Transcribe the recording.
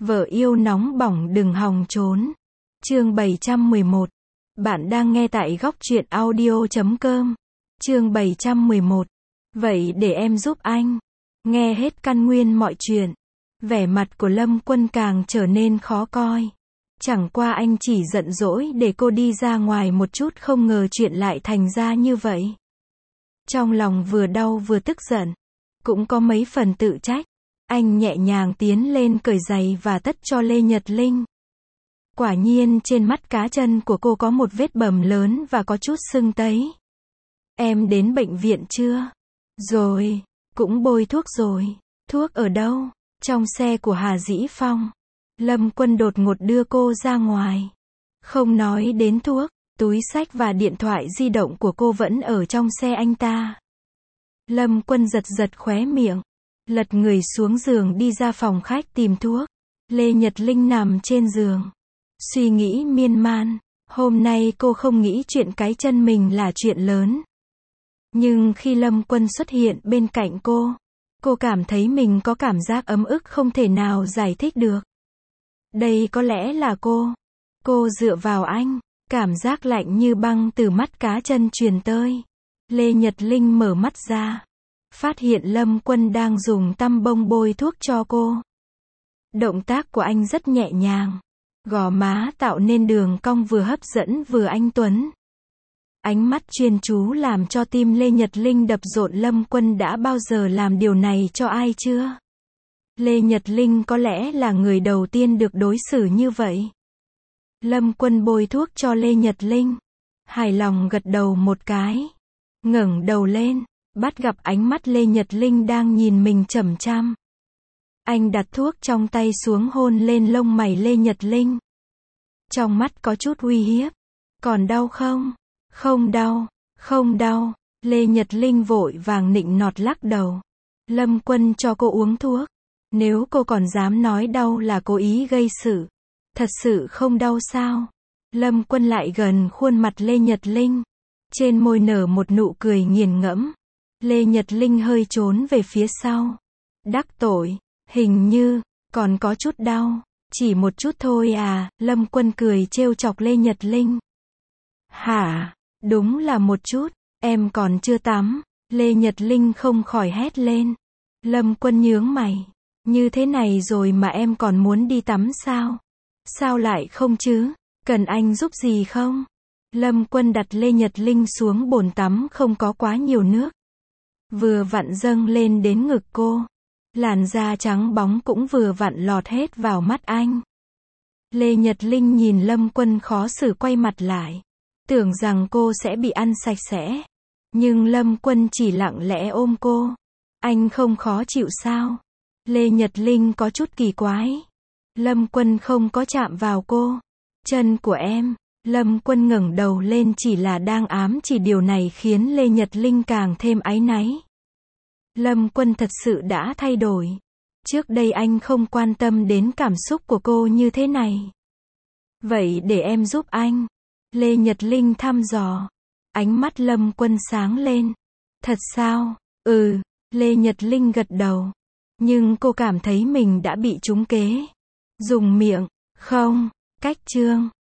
Vợ yêu nóng bỏng đừng hòng trốn. Chương 711. Bạn đang nghe tại góc truyện audio.com. Chương 711. Vậy để em giúp anh. Nghe hết căn nguyên mọi chuyện. Vẻ mặt của Lâm Quân càng trở nên khó coi. Chẳng qua anh chỉ giận dỗi để cô đi ra ngoài một chút, không ngờ chuyện lại thành ra như vậy. Trong lòng vừa đau vừa tức giận, cũng có mấy phần tự trách. Anh nhẹ nhàng tiến lên cởi giày và tất cho Lê Nhật Linh. Quả nhiên trên mắt cá chân của cô có một vết bầm lớn và có chút sưng tấy. Em đến bệnh viện chưa? Rồi, cũng bôi thuốc rồi. Thuốc ở đâu? Trong xe của Hà Dĩ Phong. Lâm Quân đột ngột đưa cô ra ngoài. Không nói đến thuốc, túi xách và điện thoại di động của cô vẫn ở trong xe anh ta. Lâm Quân giật giật khóe miệng, lật người xuống giường đi ra phòng khách tìm thuốc. Lê Nhật Linh nằm trên giường, suy nghĩ miên man. Hôm nay cô không nghĩ chuyện cái chân mình là chuyện lớn. Nhưng khi Lâm Quân xuất hiện bên cạnh cô cảm thấy mình có cảm giác ấm ức không thể nào giải thích được. Đây có lẽ là cô dựa vào anh, cảm giác lạnh như băng từ mắt cá chân truyền tới. Lê Nhật Linh mở mắt ra, phát hiện Lâm Quân đang dùng tăm bông bôi thuốc cho cô. Động tác của anh rất nhẹ nhàng, gò má tạo nên đường cong vừa hấp dẫn vừa anh tuấn. Ánh mắt chuyên chú làm cho tim Lê Nhật Linh đập rộn. Lâm Quân đã bao giờ làm điều này cho ai chưa? Lê Nhật Linh có lẽ là người đầu tiên được đối xử như vậy. Lâm Quân bôi thuốc cho Lê Nhật Linh, hài lòng gật đầu một cái, ngẩng đầu lên, bắt gặp ánh mắt Lê Nhật Linh đang nhìn mình chằm chằm. Anh đặt thuốc trong tay xuống hôn lên lông mày Lê Nhật Linh. Trong mắt có chút uy hiếp. Còn đau không? Không đau, không đau. Lê Nhật Linh vội vàng nịnh nọt lắc đầu. Lâm Quân cho cô uống thuốc. Nếu cô còn dám nói đau là cố ý gây sự. Thật sự không đau sao? Lâm Quân lại gần khuôn mặt Lê Nhật Linh. Trên môi nở một nụ cười nghiền ngẫm. Lê Nhật Linh hơi trốn về phía sau. Đắc tội, hình như còn có chút đau. Chỉ một chút thôi à? Lâm Quân cười trêu chọc Lê Nhật Linh. Hả? Đúng là một chút, em còn chưa tắm. Lê Nhật Linh không khỏi hét lên. Lâm Quân nhướng mày. Như thế này rồi mà em còn muốn đi tắm sao? Sao lại không chứ? Cần anh giúp gì không? Lâm Quân đặt Lê Nhật Linh xuống bồn tắm không có quá nhiều nước. Vừa vặn dâng lên đến ngực cô. Làn da trắng bóng cũng vừa vặn lọt hết vào mắt anh. Lê Nhật Linh nhìn Lâm Quân khó xử quay mặt lại. Tưởng rằng cô sẽ bị ăn sạch sẽ. Nhưng Lâm Quân chỉ lặng lẽ ôm cô. Anh không khó chịu sao? Lê Nhật Linh có chút kỳ quái. Lâm Quân không có chạm vào cô. Chân của em. Lâm Quân ngẩng đầu lên chỉ là đang ám chỉ điều này khiến Lê Nhật Linh càng thêm áy náy. Lâm Quân thật sự đã thay đổi. Trước đây anh không quan tâm đến cảm xúc của cô như thế này. Vậy để em giúp anh. Lê Nhật Linh thăm dò. Ánh mắt Lâm Quân sáng lên. Thật sao? Ừ. Lê Nhật Linh gật đầu. Nhưng cô cảm thấy mình đã bị trúng kế. Dùng miệng. Không. Cách chương.